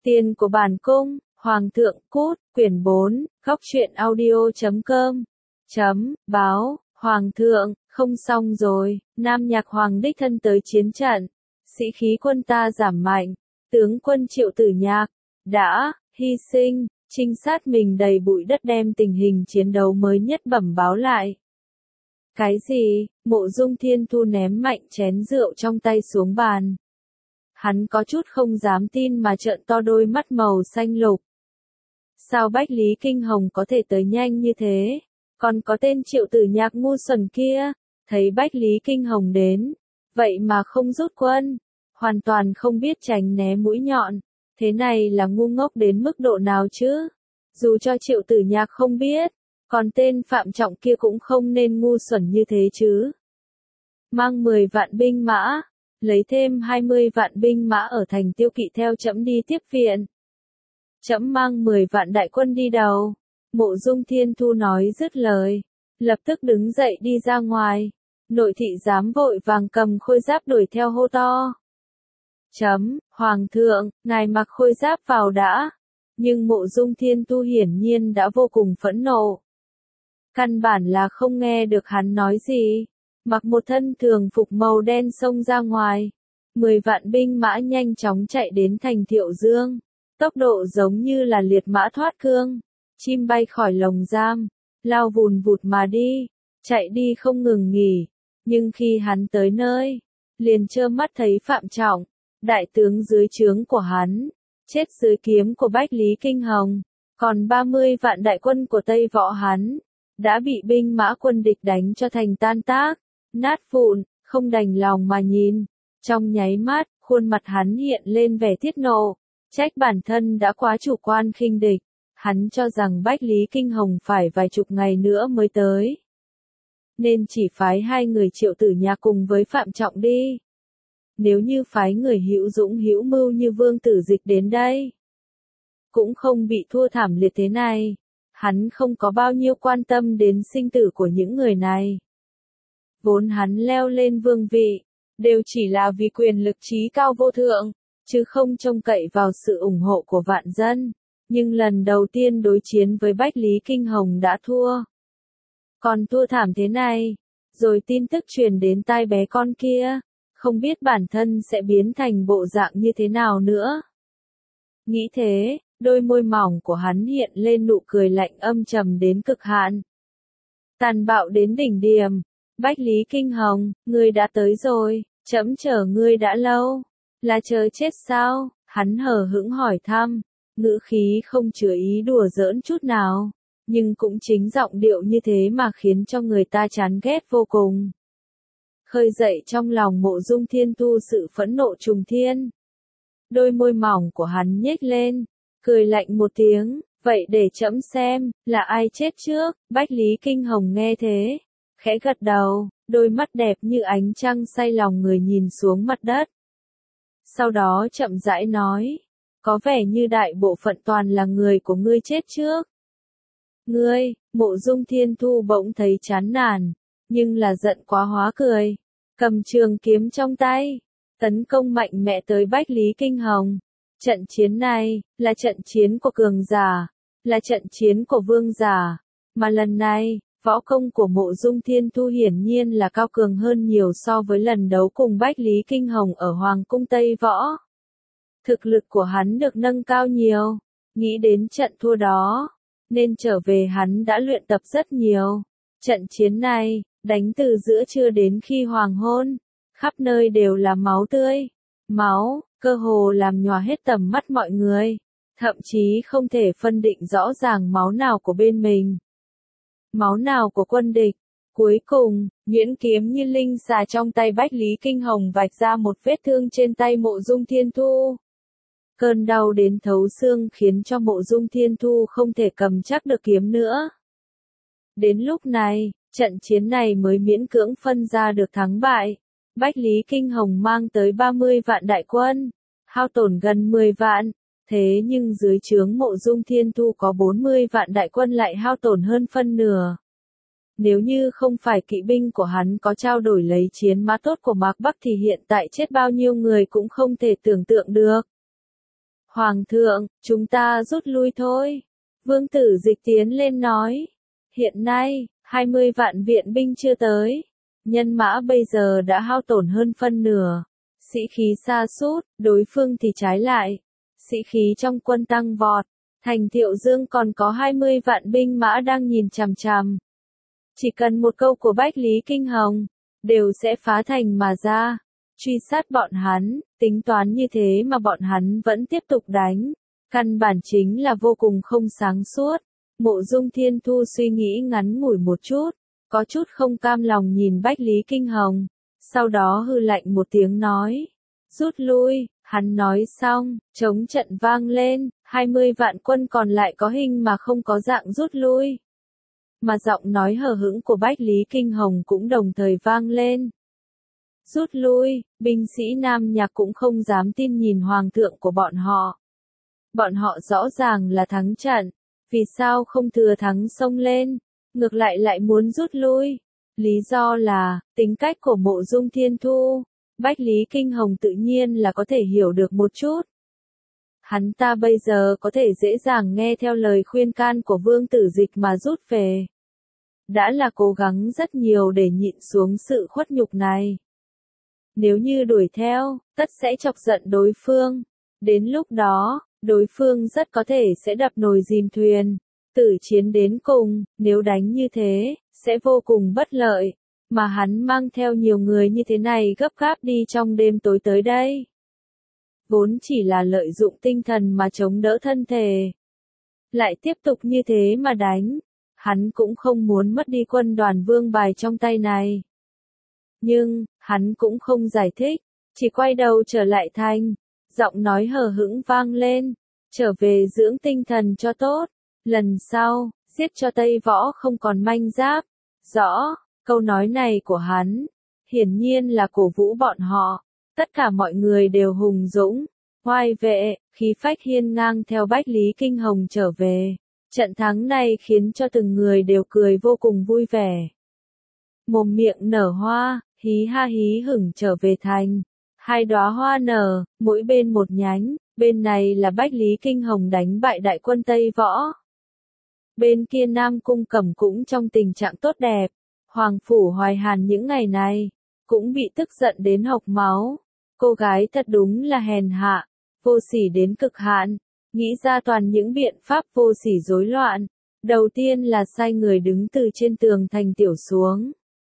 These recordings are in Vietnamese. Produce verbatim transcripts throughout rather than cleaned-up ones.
Tiền của bản cung, Hoàng thượng cút, quyển bốn, góc truyện audio chấm com, chấm, báo, Hoàng thượng, không xong rồi, Nam Nhạc Hoàng đích thân tới chiến trận, sĩ khí quân ta giảm mạnh, tướng quân Triệu Tử Nhạc, đã, hy sinh, trinh sát mình đầy bụi đất đem tình hình chiến đấu mới nhất bẩm báo lại. Cái gì? Mộ Dung Thiên Thu ném mạnh chén rượu trong tay xuống bàn. Hắn có chút không dám tin mà trợn to đôi mắt màu xanh lục. Sao Bách Lý Kinh Hồng có thể tới nhanh như thế? Còn có tên Triệu Tử Nhạc ngu xuẩn kia, thấy Bách Lý Kinh Hồng đến, vậy mà không rút quân, hoàn toàn không biết tránh né mũi nhọn, thế này là ngu ngốc đến mức độ nào chứ? Dù cho Triệu Tử Nhạc không biết, còn tên Phạm Trọng kia cũng không nên ngu xuẩn như thế chứ. Mang mười vạn binh mã, lấy thêm hai mươi vạn binh mã ở thành Tiêu Kỵ theo trẫm đi tiếp viện. Trẫm mang mười vạn đại quân đi đầu. Mộ Dung Thiên Thu nói dứt lời, lập tức đứng dậy đi ra ngoài. Nội thị giám vội vàng cầm khôi giáp đuổi theo hô to. Chấm, Hoàng thượng, ngài mặc khôi giáp vào đã. Nhưng Mộ Dung Thiên Thu hiển nhiên đã vô cùng phẫn nộ. Căn bản là không nghe được hắn nói gì. Mặc một thân thường phục màu đen xông ra ngoài. Mười vạn binh mã nhanh chóng chạy đến thành Thiệu Dương. Tốc độ giống như là liệt mã thoát cương. Chim bay khỏi lồng giam. Lao vùn vụt mà đi. Chạy đi không ngừng nghỉ. Nhưng khi hắn tới nơi, liền trơ mắt thấy Phạm Trọng, đại tướng dưới trướng của hắn, chết dưới kiếm của Bách Lý Kinh Hồng. Còn ba mươi vạn đại quân của Tây Võ hắn, đã bị binh mã quân địch đánh cho thành tan tác, nát vụn, không đành lòng mà nhìn. Trong nháy mắt, khuôn mặt hắn hiện lên vẻ thiết nộ, trách bản thân đã quá chủ quan khinh địch. Hắn cho rằng Bách Lý Kinh Hồng phải vài chục ngày nữa mới tới, nên chỉ phái hai người Triệu Tử Nhạc cùng với Phạm Trọng đi. Nếu như phái người hữu dũng hữu mưu như Vương Tử Dịch đến đây, cũng không bị thua thảm liệt thế này. Hắn không có bao nhiêu quan tâm đến sinh tử của những người này. Vốn hắn leo lên vương vị, đều chỉ là vì quyền lực trí cao vô thượng, chứ không trông cậy vào sự ủng hộ của vạn dân. Nhưng lần đầu tiên đối chiến với Bách Lý Kinh Hồng đã thua. Còn thua thảm thế này, rồi tin tức truyền đến tai bé con kia, không biết bản thân sẽ biến thành bộ dạng như thế nào nữa. Nghĩ thế, đôi môi mỏng của hắn hiện lên nụ cười lạnh âm trầm đến cực hạn. Tàn bạo đến đỉnh điểm. Bách Lý Kinh Hồng, ngươi đã tới rồi, trẫm chờ ngươi đã lâu. Là chờ chết sao? Hắn hờ hững hỏi thăm, ngữ khí không chứa ý đùa giỡn chút nào, nhưng cũng chính giọng điệu như thế mà khiến cho người ta chán ghét vô cùng. Khơi dậy trong lòng Mộ Dung Thiên Thu sự phẫn nộ trùng thiên. Đôi môi mỏng của hắn nhếch lên, cười lạnh một tiếng, vậy để trẫm xem, là ai chết trước. Bách Lý Kinh Hồng nghe thế, khẽ gật đầu, đôi mắt đẹp như ánh trăng say lòng người nhìn xuống mặt đất. Sau đó chậm rãi nói, có vẻ như đại bộ phận toàn là người của ngươi chết trước. Ngươi, Mộ Dung Thiên Thu bỗng thấy chán nản, nhưng là giận quá hóa cười, cầm trường kiếm trong tay, tấn công mạnh mẽ tới Bách Lý Kinh Hồng. Trận chiến này, là trận chiến của cường giả, là trận chiến của vương giả, mà lần này, võ công của Mộ Dung Thiên Thu hiển nhiên là cao cường hơn nhiều so với lần đấu cùng Bách Lý Kinh Hồng ở Hoàng cung Tây Võ. Thực lực của hắn được nâng cao nhiều, nghĩ đến trận thua đó, nên trở về hắn đã luyện tập rất nhiều. Trận chiến này, đánh từ giữa trưa đến khi hoàng hôn, khắp nơi đều là máu tươi, máu, cơ hồ làm nhòa hết tầm mắt mọi người, thậm chí không thể phân định rõ ràng máu nào của bên mình, máu nào của quân địch. Cuối cùng, nhuyễn kiếm như linh xà trong tay Bách Lý Kinh Hồng vạch ra một vết thương trên tay Mộ Dung Thiên Thu. Cơn đau đến thấu xương khiến cho Mộ Dung Thiên Thu không thể cầm chắc được kiếm nữa. Đến lúc này, trận chiến này mới miễn cưỡng phân ra được thắng bại. Bách Lý Kinh Hồng mang tới ba mươi vạn đại quân, hao tổn gần mười vạn, thế nhưng dưới trướng Mộ Dung Thiên Thu có bốn mươi vạn đại quân lại hao tổn hơn phân nửa. Nếu như không phải kỵ binh của hắn có trao đổi lấy chiến mã tốt của Mạc Bắc thì hiện tại chết bao nhiêu người cũng không thể tưởng tượng được. Hoàng thượng, chúng ta rút lui thôi. Vương Tử Dịch tiến lên nói. Hiện nay, hai mươi vạn viện binh chưa tới. Nhân mã bây giờ đã hao tổn hơn phân nửa. Sĩ khí sa sút, đối phương thì trái lại. Sĩ khí trong quân tăng vọt. Thành Thiệu Dương còn có hai mươi vạn binh mã đang nhìn chằm chằm. Chỉ cần một câu của Bách Lý Kinh Hồng, đều sẽ phá thành mà ra. Truy sát bọn hắn, tính toán như thế mà bọn hắn vẫn tiếp tục đánh. Căn bản chính là vô cùng không sáng suốt. Mộ Dung Thiên Thu suy nghĩ ngắn ngủi một chút, có chút không cam lòng nhìn Bách Lý Kinh Hồng. Sau đó hư lạnh một tiếng nói. Rút lui, hắn nói xong, chống trận vang lên, hai mươi vạn quân còn lại có hình mà không có dạng rút lui. Mà giọng nói hờ hững của Bách Lý Kinh Hồng cũng đồng thời vang lên. Rút lui, binh sĩ Nam Nhạc cũng không dám tin nhìn hoàng thượng của bọn họ. Bọn họ rõ ràng là thắng trận, vì sao không thừa thắng xông lên, ngược lại lại muốn rút lui. Lý do là, tính cách của Mộ Dung Thiên Thu, Bách Lý Kinh Hồng tự nhiên là có thể hiểu được một chút. Hắn ta bây giờ có thể dễ dàng nghe theo lời khuyên can của Vương Tử Dịch mà rút về. Đã là cố gắng rất nhiều để nhịn xuống sự khuất nhục này. Nếu như đuổi theo, tất sẽ chọc giận đối phương. Đến lúc đó, đối phương rất có thể sẽ đập nồi dìm thuyền, tử chiến đến cùng. Nếu đánh như thế, sẽ vô cùng bất lợi. Mà hắn mang theo nhiều người như thế này gấp gáp đi trong đêm tối tới đây. Vốn chỉ là lợi dụng tinh thần mà chống đỡ thân thể. Lại tiếp tục như thế mà đánh. Hắn cũng không muốn mất đi quân đoàn vương bài trong tay này. Nhưng, hắn cũng không giải thích, chỉ quay đầu trở lại thành. Giọng nói hờ hững vang lên, trở về dưỡng tinh thần cho tốt. Lần sau, giết cho Tây Võ không còn manh giáp. Rõ, câu nói này của hắn, hiển nhiên là cổ vũ bọn họ. Tất cả mọi người đều hùng dũng, oai vệ, khí phách hiên ngang theo Bách Lý Kinh Hồng trở về. Trận thắng này khiến cho từng người đều cười vô cùng vui vẻ. Mồm miệng nở hoa, hí ha hí hửng trở về thành. Hai đóa hoa nở, mỗi bên một nhánh, bên này là Bách Lý Kinh Hồng đánh bại đại quân Tây Võ. Bên kia Nam Cung Cẩm cũng trong tình trạng tốt đẹp. Hoàng phủ Hoài Hàn những ngày này, cũng bị tức giận đến hộc máu. Cô gái thật đúng là hèn hạ, vô sỉ đến cực hạn, nghĩ ra toàn những biện pháp vô sỉ rối loạn. Đầu tiên là sai người đứng từ trên tường thành tiểu xuống.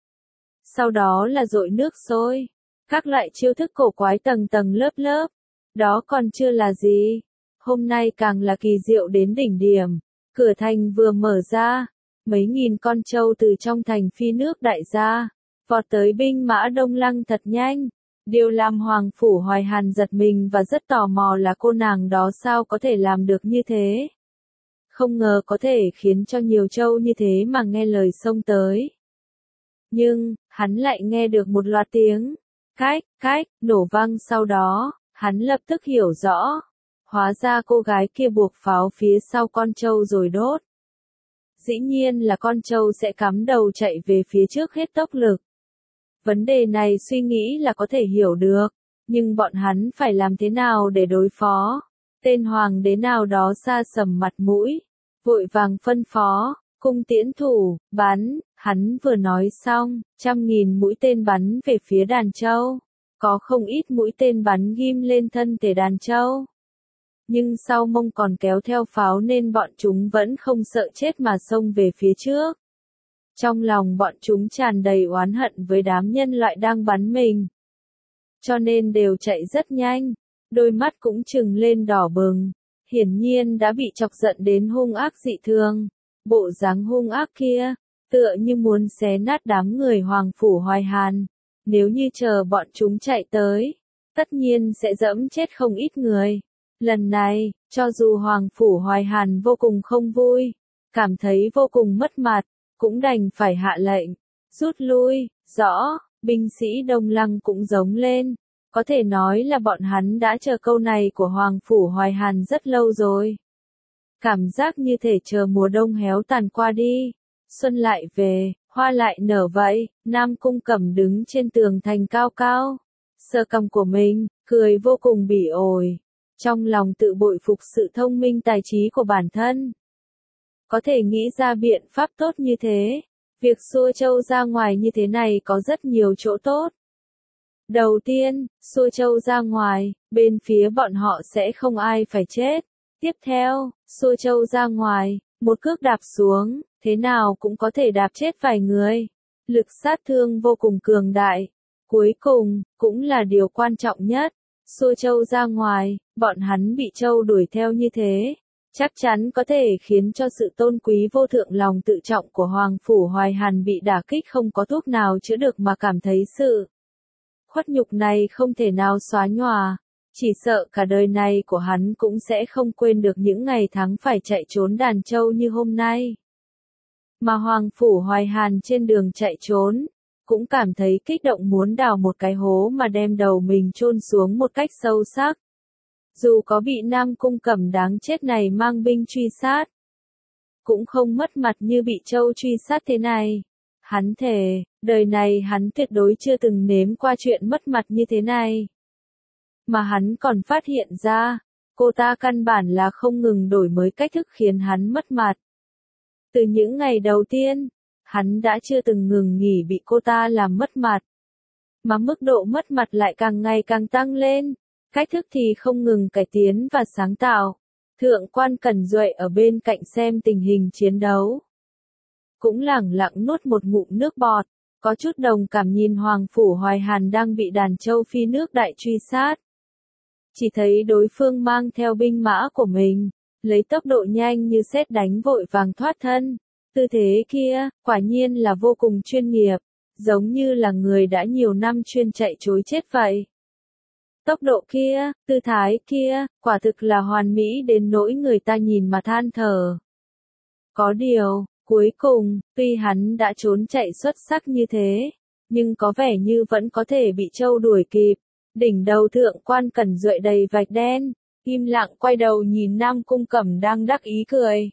Sau đó là dội nước sôi, các loại chiêu thức cổ quái tầng tầng lớp lớp. Đó còn chưa là gì. Hôm nay càng là kỳ diệu đến đỉnh điểm. Cửa thành vừa mở ra, mấy nghìn con trâu từ trong thành phi nước đại ra, vọt tới binh mã Đông Lăng thật nhanh. Điều làm Hoàng phủ Hoài Hàn giật mình và rất tò mò là cô nàng đó sao có thể làm được như thế. Không ngờ có thể khiến cho nhiều trâu như thế mà nghe lời xông tới. Nhưng, hắn lại nghe được một loạt tiếng, cách, cách, nổ vang sau đó, hắn lập tức hiểu rõ. Hóa ra cô gái kia buộc pháo phía sau con trâu rồi đốt. Dĩ nhiên là con trâu sẽ cắm đầu chạy về phía trước hết tốc lực. Vấn đề này suy nghĩ là có thể hiểu được, nhưng bọn hắn phải làm thế nào để đối phó? Tên hoàng đế nào đó xa sầm mặt mũi, vội vàng phân phó, cung tiễn thủ, bắn, hắn vừa nói xong, trăm nghìn mũi tên bắn về phía đàn trâu. Có không ít mũi tên bắn ghim lên thân thể đàn trâu. Nhưng sau mông còn kéo theo pháo nên bọn chúng vẫn không sợ chết mà xông về phía trước. Trong lòng bọn chúng tràn đầy oán hận với đám nhân loại đang bắn mình. Cho nên đều chạy rất nhanh, đôi mắt cũng trừng lên đỏ bừng, hiển nhiên đã bị chọc giận đến hung ác dị thường. Bộ dáng hung ác kia, tựa như muốn xé nát đám người Hoàng phủ Hoài Hàn. Nếu như chờ bọn chúng chạy tới, tất nhiên sẽ dẫm chết không ít người. Lần này, cho dù Hoàng phủ Hoài Hàn vô cùng không vui, cảm thấy vô cùng mất mặt, cũng đành phải hạ lệnh, rút lui. Rõ, binh sĩ Đông Lăng cũng giống lên, có thể nói là bọn hắn đã chờ câu này của Hoàng phủ Hoài Hàn rất lâu rồi. Cảm giác như thể chờ mùa đông héo tàn qua đi, xuân lại về, hoa lại nở vậy. Nam Cung Cẩm đứng trên tường thành cao cao, sờ cằm của mình, cười vô cùng bỉ ổi. trong lòng tự bội phục sự thông minh tài trí của bản thân. Có thể nghĩ ra biện pháp tốt như thế. Việc xua trâu ra ngoài như thế này có rất nhiều chỗ tốt. Đầu tiên, xua trâu ra ngoài, bên phía bọn họ sẽ không ai phải chết. Tiếp theo, xua trâu ra ngoài, một cước đạp xuống, thế nào cũng có thể đạp chết vài người. Lực sát thương vô cùng cường đại. Cuối cùng, cũng là điều quan trọng nhất. Xua trâu ra ngoài, bọn hắn bị trâu đuổi theo như thế. Chắc chắn có thể khiến cho sự tôn quý vô thượng lòng tự trọng của Hoàng Phủ Hoài Hàn bị đả kích không có thuốc nào chữa được mà cảm thấy sự khuất nhục này không thể nào xóa nhòa. Chỉ sợ cả đời này của hắn cũng sẽ không quên được những ngày tháng phải chạy trốn đàn trâu như hôm nay. Mà Hoàng Phủ Hoài Hàn trên đường chạy trốn, cũng cảm thấy kích động muốn đào một cái hố mà đem đầu mình chôn xuống một cách sâu sắc. Dù có bị Nam Cung Cẩm đáng chết này mang binh truy sát, cũng không mất mặt như bị trâu truy sát thế này. Hắn thề, đời này hắn tuyệt đối chưa từng nếm qua chuyện mất mặt như thế này. Mà hắn còn phát hiện ra, cô ta căn bản là không ngừng đổi mới cách thức khiến hắn mất mặt. Từ những ngày đầu tiên, hắn đã chưa từng ngừng nghỉ bị cô ta làm mất mặt. Mà mức độ mất mặt lại càng ngày càng tăng lên, cách thức thì không ngừng cải tiến và sáng tạo. Thượng quan Cẩn Duệ ở bên cạnh xem tình hình chiến đấu, cũng lẳng lặng nuốt một ngụm nước bọt, có chút đồng cảm nhìn Hoàng Phủ Hoài Hàn đang bị đàn trâu phi nước đại truy sát. Chỉ thấy đối phương mang theo binh mã của mình, lấy tốc độ nhanh như sét đánh vội vàng thoát thân. Tư thế kia, quả nhiên là vô cùng chuyên nghiệp, giống như là người đã nhiều năm chuyên chạy trối chết vậy. Tốc độ kia, tư thái kia, quả thực là hoàn mỹ đến nỗi người ta nhìn mà than thở. Có điều, cuối cùng, tuy hắn đã trốn chạy xuất sắc như thế, nhưng có vẻ như vẫn có thể bị trâu đuổi kịp. Đỉnh đầu thượng quan Cẩn Duệ đầy vạch đen, im lặng quay đầu nhìn Nam Cung Cẩm đang đắc ý cười.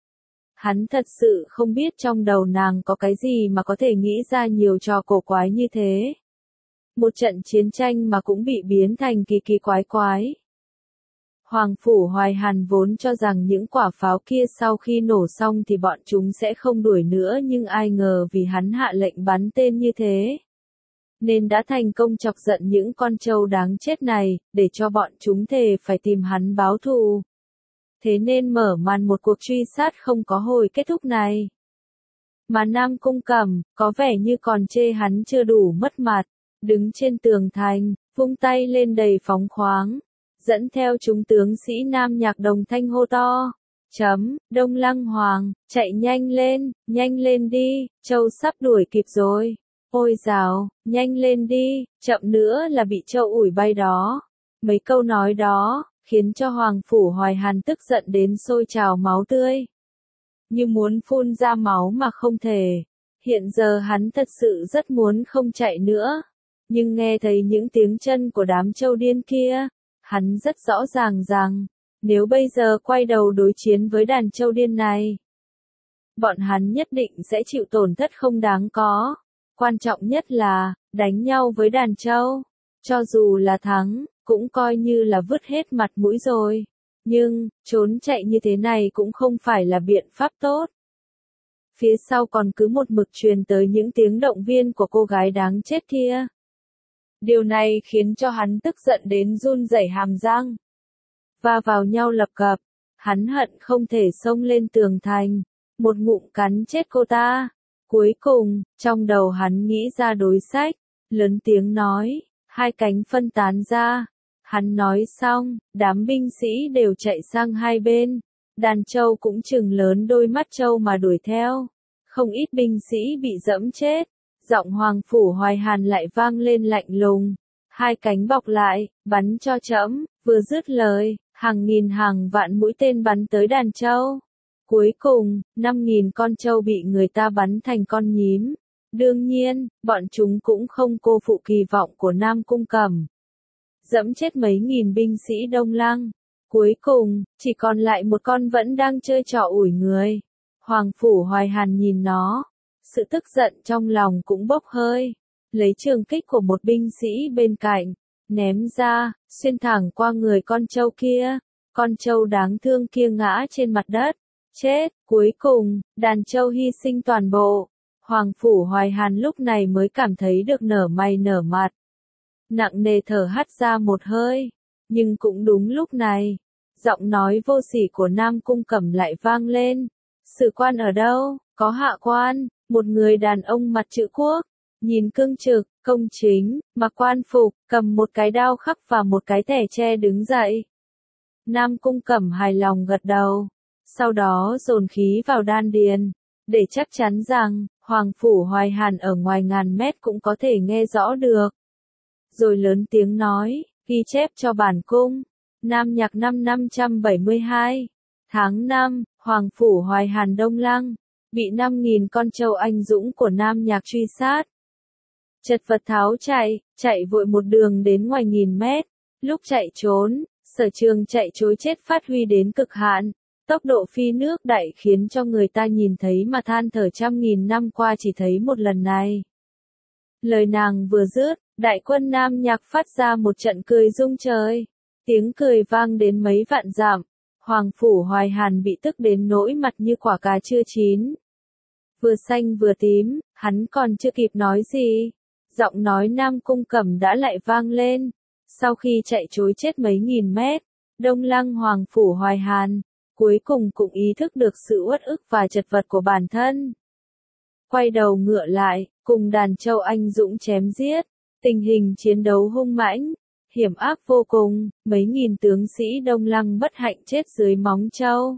Hắn thật sự không biết trong đầu nàng có cái gì mà có thể nghĩ ra nhiều trò cổ quái như thế. Một trận chiến tranh mà cũng bị biến thành kỳ kỳ quái quái. Hoàng Phủ Hoài Hàn vốn cho rằng những quả pháo kia sau khi nổ xong thì bọn chúng sẽ không đuổi nữa, nhưng ai ngờ vì hắn hạ lệnh bắn tên như thế, nên đã thành công chọc giận những con trâu đáng chết này, để cho bọn chúng thề phải tìm hắn báo thù. Thế nên mở màn một cuộc truy sát không có hồi kết thúc này. Mà Nam Cung Cẩm, có vẻ như còn chê hắn chưa đủ mất mặt, đứng trên tường thành, vung tay lên đầy phóng khoáng, dẫn theo chúng tướng sĩ Nam Nhạc đồng thanh hô to. Chấm, Đông Lăng Hoàng, chạy nhanh lên, nhanh lên đi, trâu sắp đuổi kịp rồi. Ôi dào, nhanh lên đi, chậm nữa là bị trâu ủi bay đó. Mấy câu nói đó, khiến cho Hoàng Phủ Hoài Hàn tức giận đến sôi trào máu tươi. Như muốn phun ra máu mà không thể. Hiện giờ hắn thật sự rất muốn không chạy nữa. Nhưng nghe thấy những tiếng chân của đám trâu điên kia, hắn rất rõ ràng rằng, nếu bây giờ quay đầu đối chiến với đàn trâu điên này, bọn hắn nhất định sẽ chịu tổn thất không đáng có. Quan trọng nhất là, đánh nhau với đàn trâu, cho dù là thắng, cũng coi như là vứt hết mặt mũi rồi. Nhưng, trốn chạy như thế này cũng không phải là biện pháp tốt. Phía sau còn cứ một mực truyền tới những tiếng động viên của cô gái đáng chết kia. Điều này khiến cho hắn tức giận đến run rẩy hàm răng. Va vào nhau lập cập, hắn hận không thể xông lên tường thành, một ngụm cắn chết cô ta. Cuối cùng, trong đầu hắn nghĩ ra đối sách, lớn tiếng nói, hai cánh phân tán ra. Hắn nói xong, đám binh sĩ đều chạy sang hai bên, đàn trâu cũng trừng lớn đôi mắt trâu mà đuổi theo. Không ít binh sĩ bị dẫm chết, giọng Hoàng Phủ Hoài Hàn lại vang lên lạnh lùng. Hai cánh bọc lại, bắn cho trẫm. Vừa dứt lời, hàng nghìn hàng vạn mũi tên bắn tới đàn trâu. Cuối cùng, năm nghìn con trâu bị người ta bắn thành con nhím. Đương nhiên, bọn chúng cũng không cô phụ kỳ vọng của Nam Cung Cẩm. Dẫm chết mấy nghìn binh sĩ Đông Lăng. Cuối cùng, chỉ còn lại một con vẫn đang chơi trò ủi người. Hoàng Phủ Hoài Hàn nhìn nó, sự tức giận trong lòng cũng bốc hơi. Lấy trường kích của một binh sĩ bên cạnh, ném ra, xuyên thẳng qua người con trâu kia. Con trâu đáng thương kia ngã trên mặt đất, chết. Cuối cùng, đàn trâu hy sinh toàn bộ. Hoàng Phủ Hoài Hàn lúc này mới cảm thấy được nở mày nở mặt. Nặng nề thở hắt ra một hơi. Nhưng cũng đúng lúc này, giọng nói vô sỉ của Nam Cung Cẩm lại vang lên. Sử quan ở đâu? Có hạ quan, một người đàn ông mặt chữ quốc, nhìn cương trực, công chính, mặc quan phục, cầm một cái đao khắc và một cái thẻ tre đứng dậy. Nam Cung Cẩm hài lòng gật đầu, sau đó dồn khí vào đan điền, để chắc chắn rằng, Hoàng Phủ Hoài Hàn ở ngoài ngàn mét cũng có thể nghe rõ được. Rồi lớn tiếng nói, ghi chép cho bản cung. Nam Nhạc năm năm trăm bảy mươi hai, tháng năm, Hoàng Phủ Hoài Hàn Đông Lăng, bị năm nghìn con trâu anh dũng của Nam Nhạc truy sát. Chật vật tháo chạy, chạy vội một đường đến ngoài nghìn mét. Lúc chạy trốn, Sở Trường chạy trối chết phát huy đến cực hạn. Tốc độ phi nước đại khiến cho người ta nhìn thấy mà than thở trăm nghìn năm qua chỉ thấy một lần này. Lời nàng vừa dứt, đại quân Nam Nhạc phát ra một trận cười rung trời. Tiếng cười vang đến mấy vạn dặm. Hoàng Phủ Hoài Hàn bị tức đến nỗi mặt như quả cà chưa chín. Vừa xanh vừa tím, hắn còn chưa kịp nói gì. Giọng nói Nam Cung Cẩm đã lại vang lên. Sau khi chạy trối chết mấy nghìn mét, Đông Lăng Hoàng Phủ Hoài Hàn, cuối cùng cũng ý thức được sự uất ức và chật vật của bản thân. Quay đầu ngựa lại, cùng đàn trâu anh dũng chém giết, tình hình chiến đấu hung mãnh, hiểm ác vô cùng, mấy nghìn tướng sĩ Đông Lăng bất hạnh chết dưới móng trâu.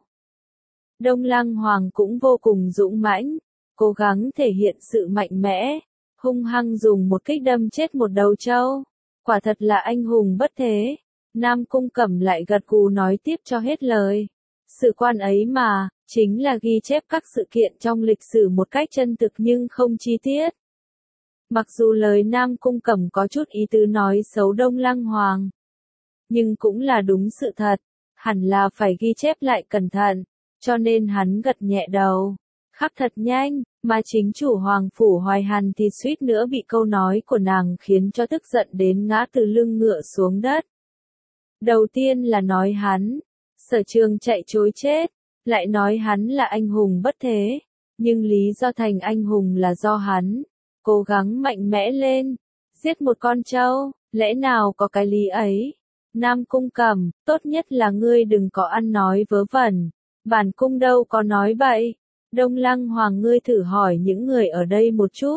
Đông Lăng Hoàng cũng vô cùng dũng mãnh, cố gắng thể hiện sự mạnh mẽ, hung hăng dùng một kích đâm chết một đầu trâu. Quả thật là anh hùng bất thế. Nam Cung Cẩm lại gật gù nói tiếp cho hết lời. Sử quan ấy mà, chính là ghi chép các sự kiện trong lịch sử một cách chân thực nhưng không chi tiết. Mặc dù lời Nam Cung Cẩm có chút ý tứ nói xấu Đông Lăng Hoàng, nhưng cũng là đúng sự thật, hẳn là phải ghi chép lại cẩn thận, cho nên hắn gật nhẹ đầu. Khắc thật nhanh, mà chính chủ Hoàng Phủ Hoài Hàn thì suýt nữa bị câu nói của nàng khiến cho tức giận đến ngã từ lưng ngựa xuống đất. Đầu tiên là nói hắn, Sở Trường chạy trối chết, lại nói hắn là anh hùng bất thế, nhưng lý do thành anh hùng là do hắn cố gắng mạnh mẽ lên, giết một con trâu, lẽ nào có cái lý ấy? Nam Cung Cẩm, tốt nhất là ngươi đừng có ăn nói vớ vẩn, bản cung đâu có nói bậy. Đông Lăng Hoàng ngươi thử hỏi những người ở đây một chút.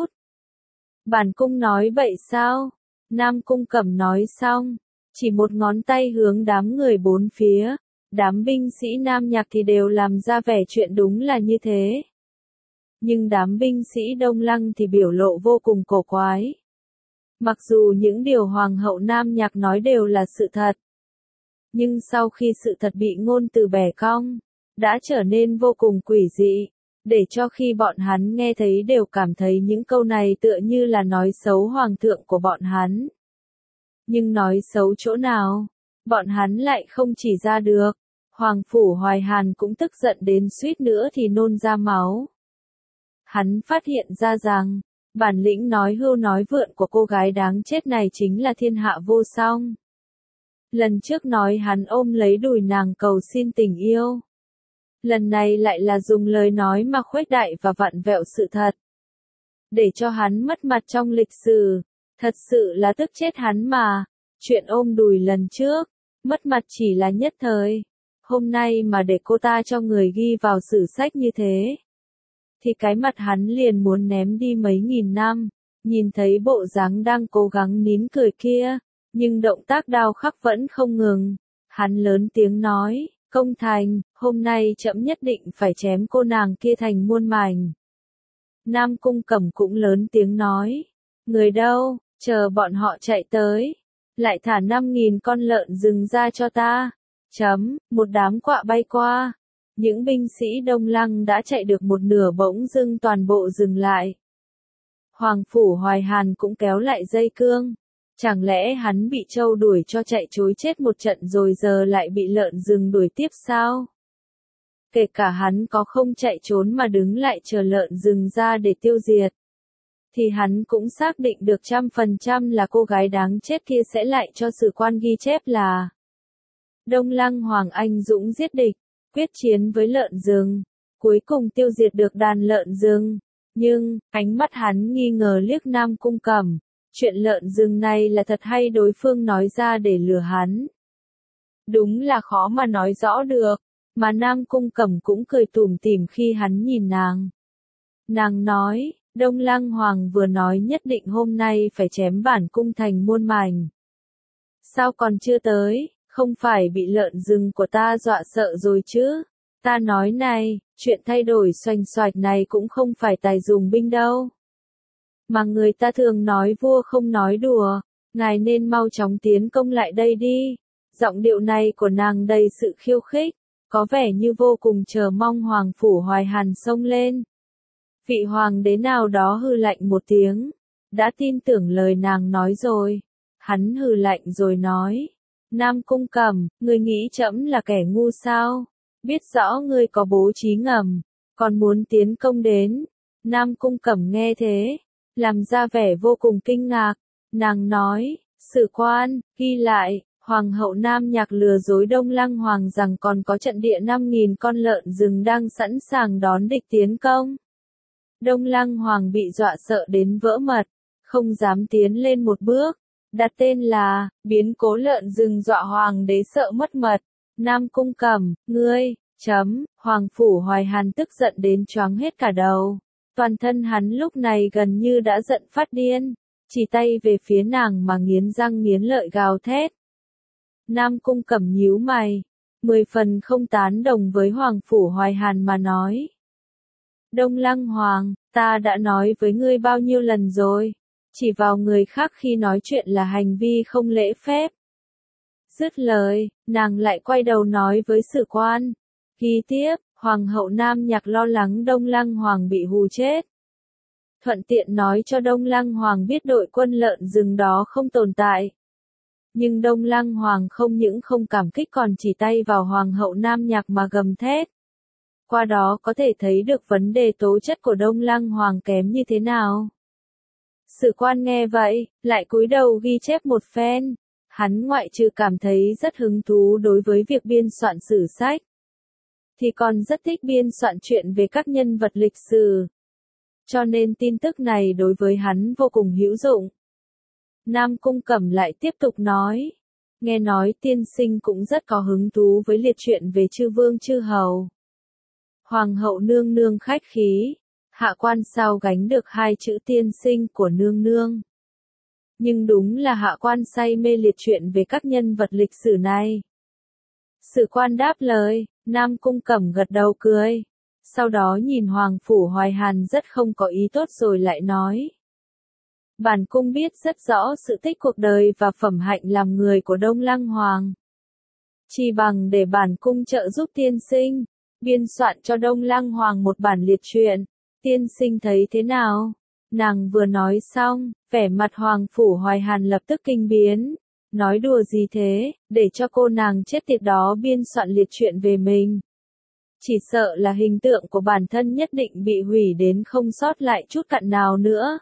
Bản cung nói bậy sao? Nam Cung Cẩm nói xong, chỉ một ngón tay hướng đám người bốn phía, đám binh sĩ Nam Nhạc thì đều làm ra vẻ chuyện đúng là như thế. Nhưng đám binh sĩ Đông Lăng thì biểu lộ vô cùng cổ quái. Mặc dù những điều Hoàng hậu Nam Nhạc nói đều là sự thật, nhưng sau khi sự thật bị ngôn từ bẻ cong, đã trở nên vô cùng quỷ dị. Để cho khi bọn hắn nghe thấy đều cảm thấy những câu này tựa như là nói xấu hoàng thượng của bọn hắn. Nhưng nói xấu chỗ nào, bọn hắn lại không chỉ ra được. Hoàng Phủ Hoài Hàn cũng tức giận đến suýt nữa thì nôn ra máu. Hắn phát hiện ra rằng, bản lĩnh nói hưu nói vượn của cô gái đáng chết này chính là thiên hạ vô song. Lần trước nói hắn ôm lấy đùi nàng cầu xin tình yêu. Lần này lại là dùng lời nói mà khuếch đại và vặn vẹo sự thật. Để cho hắn mất mặt trong lịch sử, thật sự là tức chết hắn mà. Chuyện ôm đùi lần trước, mất mặt chỉ là nhất thời. Hôm nay mà để cô ta cho người ghi vào sử sách như thế, thì cái mặt hắn liền muốn ném đi mấy nghìn năm. Nhìn thấy bộ dáng đang cố gắng nín cười kia, nhưng động tác đao khắc vẫn không ngừng. Hắn lớn tiếng nói. Công thành, hôm nay trẫm nhất định phải chém cô nàng kia thành muôn mảnh. Nam Cung Cẩm cũng lớn tiếng nói. Người đâu, chờ bọn họ chạy tới. Lại thả năm nghìn con lợn rừng ra cho ta. Chấm, một đám quạ bay qua. Những binh sĩ Đông Lăng đã chạy được một nửa bỗng dưng toàn bộ dừng lại. Hoàng Phủ Hoài Hàn cũng kéo lại dây cương. Chẳng lẽ hắn bị trâu đuổi cho chạy trối chết một trận rồi giờ lại bị lợn rừng đuổi tiếp sao? Kể cả hắn có không chạy trốn mà đứng lại chờ lợn rừng ra để tiêu diệt. thì hắn cũng xác định được trăm phần trăm là cô gái đáng chết kia sẽ lại cho sử quan ghi chép là Đông Lăng Hoàng anh dũng giết địch, quyết chiến với lợn rừng, cuối cùng tiêu diệt được đàn lợn rừng. Nhưng, ánh mắt hắn nghi ngờ liếc Nam Cung Cẩm, chuyện lợn rừng này là thật hay đối phương nói ra để lừa hắn. Đúng là khó mà nói rõ được, mà Nam Cung Cẩm cũng cười tủm tỉm khi hắn nhìn nàng. Nàng nói, Đông Lăng Hoàng vừa nói nhất định hôm nay phải chém bản cung thành muôn mảnh. Sao còn chưa tới, không phải bị lợn rừng của ta dọa sợ rồi chứ? Ta nói này, chuyện thay đổi xoành xoạch này cũng không phải tài dùng binh đâu. Mà người ta thường nói vua không nói đùa, ngài nên mau chóng tiến công lại đây đi. Giọng điệu này của nàng đầy sự khiêu khích, có vẻ như vô cùng chờ mong Hoàng Phủ Hoài Hàn xông lên. Vị hoàng đế nào đó hừ lạnh một tiếng, đã tin tưởng lời nàng nói rồi. Hắn hừ lạnh rồi nói, Nam Cung Cẩm, ngươi nghĩ trẫm là kẻ ngu sao? Biết rõ ngươi có bố trí ngầm, còn muốn tiến công đến. Nam Cung Cẩm nghe thế, làm ra vẻ vô cùng kinh ngạc. Nàng nói, sử quan, ghi lại, Hoàng hậu Nam Nhạc lừa dối Đông Lăng Hoàng rằng còn có trận địa năm nghìn con lợn rừng đang sẵn sàng đón địch tiến công. Đông Lăng Hoàng bị dọa sợ đến vỡ mật, không dám tiến lên một bước, đặt tên là, biến cố lợn rừng dọa Hoàng đế sợ mất mật. Nam Cung Cẩm, ngươi, chấm, Hoàng Phủ Hoài Hàn tức giận đến choáng hết cả đầu. Toàn thân hắn lúc này gần như đã giận phát điên, chỉ tay về phía nàng mà nghiến răng nghiến lợi gào thét. Nam Cung Cẩm nhíu mày, mười phần không tán đồng với Hoàng Phủ Hoài Hàn mà nói. Đông Lăng Hoàng, ta đã nói với ngươi bao nhiêu lần rồi, chỉ vào người khác khi nói chuyện là hành vi không lễ phép. Dứt lời, nàng lại quay đầu nói với sử quan. Ghi tiếp, Hoàng hậu Nam Nhạc lo lắng Đông Lăng Hoàng bị hù chết. Thuận tiện nói cho Đông Lăng Hoàng biết đội quân lợn rừng đó không tồn tại. Nhưng Đông Lăng Hoàng không những không cảm kích còn chỉ tay vào Hoàng hậu Nam Nhạc mà gầm thét. Qua đó có thể thấy được vấn đề tố chất của Đông Lăng Hoàng kém như thế nào. Sử quan nghe vậy, lại cúi đầu ghi chép một phen. Hắn ngoại trừ cảm thấy rất hứng thú đối với việc biên soạn sử sách, thì còn rất thích biên soạn chuyện về các nhân vật lịch sử. Cho nên tin tức này đối với hắn vô cùng hữu dụng. Nam Cung Cẩm lại tiếp tục nói, nghe nói tiên sinh cũng rất có hứng thú với liệt truyện về chư vương chư hầu. Hoàng hậu nương nương khách khí, hạ quan sao gánh được hai chữ tiên sinh của nương nương. Nhưng đúng là hạ quan say mê liệt truyện về các nhân vật lịch sử này. Sử quan đáp lời, Nam Cung Cẩm gật đầu cười. Sau đó nhìn Hoàng Phủ Hoài Hàn rất không có ý tốt rồi lại nói. Bản cung biết rất rõ sự tích cuộc đời và phẩm hạnh làm người của Đông Lăng Hoàng. Chỉ bằng để bản cung trợ giúp tiên sinh, biên soạn cho Đông Lăng Hoàng một bản liệt truyện. Tiên sinh thấy thế nào? Nàng vừa nói xong, vẻ mặt Hoàng Phủ Hoài Hàn lập tức kinh biến. Nói đùa gì thế, để cho cô nàng chết tiệt đó biên soạn liệt truyện về mình. Chỉ sợ là hình tượng của bản thân nhất định bị hủy đến không sót lại chút cặn nào nữa.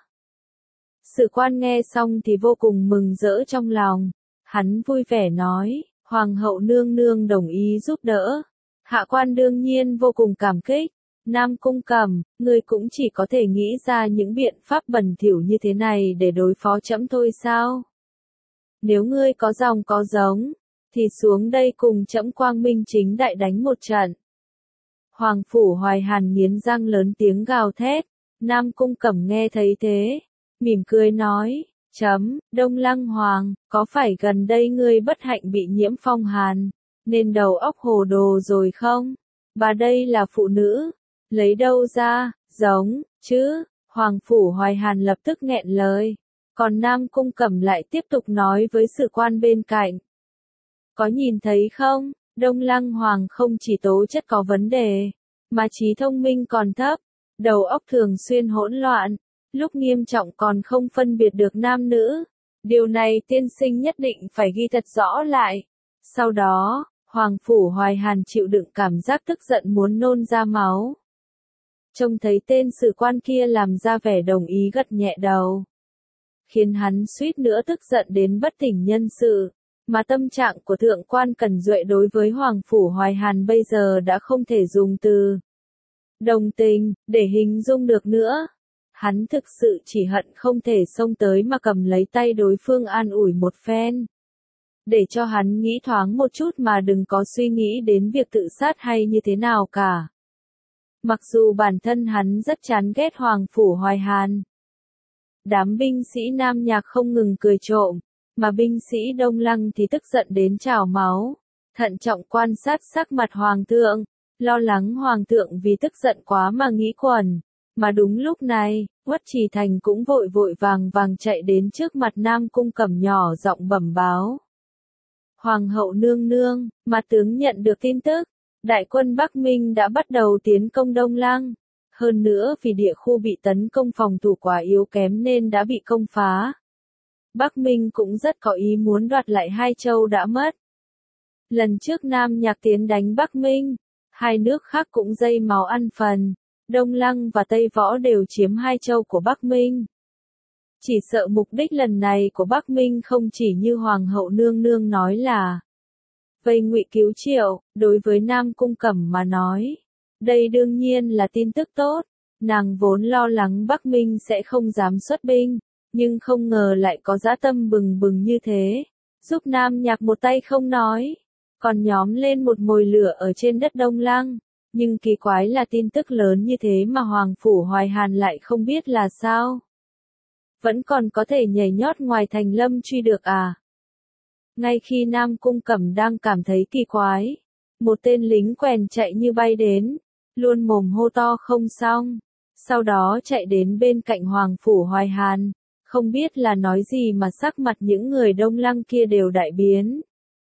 Sử quan nghe xong thì vô cùng mừng rỡ trong lòng. Hắn vui vẻ nói, Hoàng hậu nương nương đồng ý giúp đỡ. Hạ quan đương nhiên vô cùng cảm kích. Nam Cung Cẩm, ngươi cũng chỉ có thể nghĩ ra những biện pháp bẩn thỉu như thế này để đối phó trẫm thôi sao? Nếu ngươi có dòng có giống, thì xuống đây cùng trẫm quang minh chính đại đánh một trận. Hoàng Phủ Hoài Hàn nghiến răng lớn tiếng gào thét. Nam Cung Cẩm nghe thấy thế, mỉm cười nói, chấm, Đông Lăng Hoàng, có phải gần đây ngươi bất hạnh bị nhiễm phong hàn, nên đầu óc hồ đồ rồi không? Bà đây là phụ nữ, lấy đâu ra, giống, chứ? Hoàng Phủ Hoài Hàn lập tức nghẹn lời. Còn Nam Cung Cẩm lại tiếp tục nói với sử quan bên cạnh. Có nhìn thấy không, Đông Lăng Hoàng không chỉ tố chất có vấn đề, mà trí thông minh còn thấp, đầu óc thường xuyên hỗn loạn, lúc nghiêm trọng còn không phân biệt được nam nữ. Điều này tiên sinh nhất định phải ghi thật rõ lại. Sau đó, Hoàng Phủ Hoài Hàn chịu đựng cảm giác tức giận muốn nôn ra máu. Trông thấy tên sử quan kia làm ra vẻ đồng ý gật nhẹ đầu. Khiến hắn suýt nữa tức giận đến bất tỉnh nhân sự. Mà tâm trạng của thượng quan Cẩn Duệ đối với Hoàng Phủ Hoài Hàn bây giờ đã không thể dùng từ đồng tình để hình dung được nữa. Hắn thực sự chỉ hận không thể xông tới mà cầm lấy tay đối phương an ủi một phen. Để cho hắn nghĩ thoáng một chút mà đừng có suy nghĩ đến việc tự sát hay như thế nào cả. Mặc dù bản thân hắn rất chán ghét Hoàng Phủ Hoài Hàn. Đám binh sĩ Nam Nhạc không ngừng cười trộm, mà binh sĩ Đông Lăng thì tức giận đến trào máu. Thận trọng quan sát sắc mặt Hoàng thượng, lo lắng Hoàng thượng vì tức giận quá mà nghĩ quẩn. Mà đúng lúc này, Uất Trì Thành cũng vội vội vàng vàng chạy đến trước mặt Nam Cung Cẩm nhỏ giọng bẩm báo. Hoàng hậu nương nương, mà tướng nhận được tin tức, đại quân Bắc Minh đã bắt đầu tiến công Đông Lăng. Hơn nữa vì địa khu bị tấn công phòng thủ quá yếu kém nên đã bị công phá. Bắc Minh cũng rất có ý muốn đoạt lại hai châu đã mất. Lần trước Nam Nhạc tiến đánh Bắc Minh, hai nước khác cũng dây máu ăn phần. Đông Lăng và Tây Võ đều chiếm hai châu của Bắc Minh. Chỉ sợ mục đích lần này của Bắc Minh không chỉ như Hoàng hậu nương nương nói là vây Ngụy cứu Triệu. Đối với Nam Cung Cẩm mà nói, đây đương nhiên là tin tức tốt. Nàng vốn lo lắng Bắc Minh sẽ không dám xuất binh, nhưng không ngờ lại có dã tâm bừng bừng như thế, giúp Nam Nhạc một tay không nói, còn nhóm lên một mồi lửa ở trên đất Đông Lăng. Nhưng kỳ quái là tin tức lớn như thế mà Hoàng Phủ Hoài Hàn lại không biết là sao. Vẫn còn có thể nhảy nhót ngoài thành lâm truy được à? Ngay khi Nam Cung Cẩm đang cảm thấy kỳ quái, một tên lính quèn chạy như bay đến, luôn mồm hô to không xong. Sau đó chạy đến bên cạnh Hoàng Phủ Hoài Hàn, không biết là nói gì mà sắc mặt những người Đông Lăng kia đều đại biến.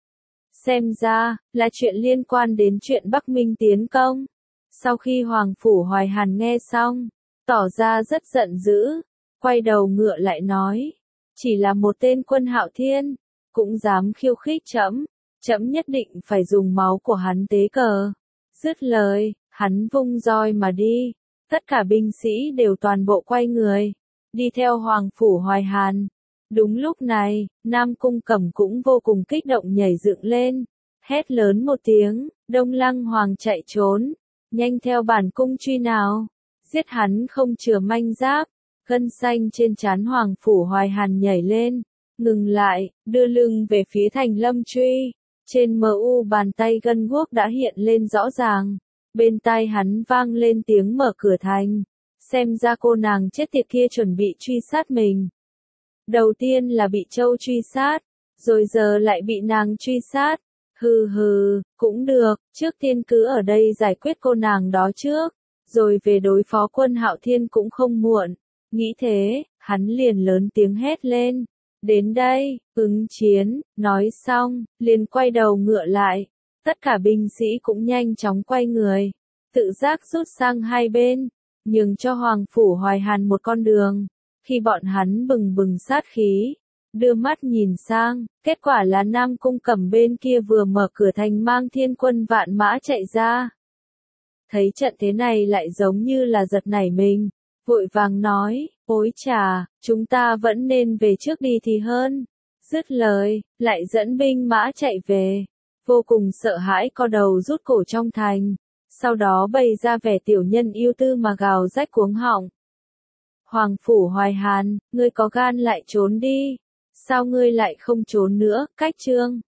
Xem ra, là chuyện liên quan đến chuyện Bắc Minh tiến công. Sau khi Hoàng Phủ Hoài Hàn nghe xong, tỏ ra rất giận dữ, quay đầu ngựa lại nói, chỉ là một tên quân Hạo Thiên, cũng dám khiêu khích trẫm, trẫm nhất định phải dùng máu của hắn tế cờ. Dứt lời, hắn vung roi mà đi, tất cả binh sĩ đều toàn bộ quay người, đi theo Hoàng Phủ Hoài Hàn. Đúng lúc này, Nam Cung Cẩm cũng vô cùng kích động nhảy dựng lên, hét lớn một tiếng, Đông Lăng Hoàng chạy trốn, nhanh theo bản cung truy nào, giết hắn không chừa manh giáp. Gân xanh trên trán Hoàng Phủ Hoài Hàn nhảy lên, ngừng lại, đưa lưng về phía thành lâm truy, trên mờ u bàn tay gân guốc đã hiện lên rõ ràng, bên tai hắn vang lên tiếng mở cửa thành, xem ra cô nàng chết tiệt kia chuẩn bị truy sát mình. Đầu tiên là bị Châu truy sát, rồi giờ lại bị nàng truy sát. Hừ hừ, cũng được, trước tiên cứ ở đây giải quyết cô nàng đó trước, rồi về đối phó quân Hạo Thiên cũng không muộn. Nghĩ thế, hắn liền lớn tiếng hét lên. Đến đây, ứng chiến, nói xong, liền quay đầu ngựa lại. Tất cả binh sĩ cũng nhanh chóng quay người, tự giác rút sang hai bên, nhường cho Hoàng Phủ Hoài Hàn một con đường. Khi bọn hắn bừng bừng sát khí, đưa mắt nhìn sang, kết quả là Nam Cung Cẩm bên kia vừa mở cửa thành mang thiên quân vạn mã chạy ra. Thấy trận thế này lại giống như là giật nảy mình, vội vàng nói, ôi chà, chúng ta vẫn nên về trước đi thì hơn. Dứt lời, lại dẫn binh mã chạy về, vô cùng sợ hãi co đầu rút cổ trong thành, sau đó bày ra vẻ tiểu nhân yêu tư mà gào rách cuống họng. Hoàng Phủ Hoài Hàn, ngươi có gan lại trốn đi, sao ngươi lại không trốn nữa, cách trương.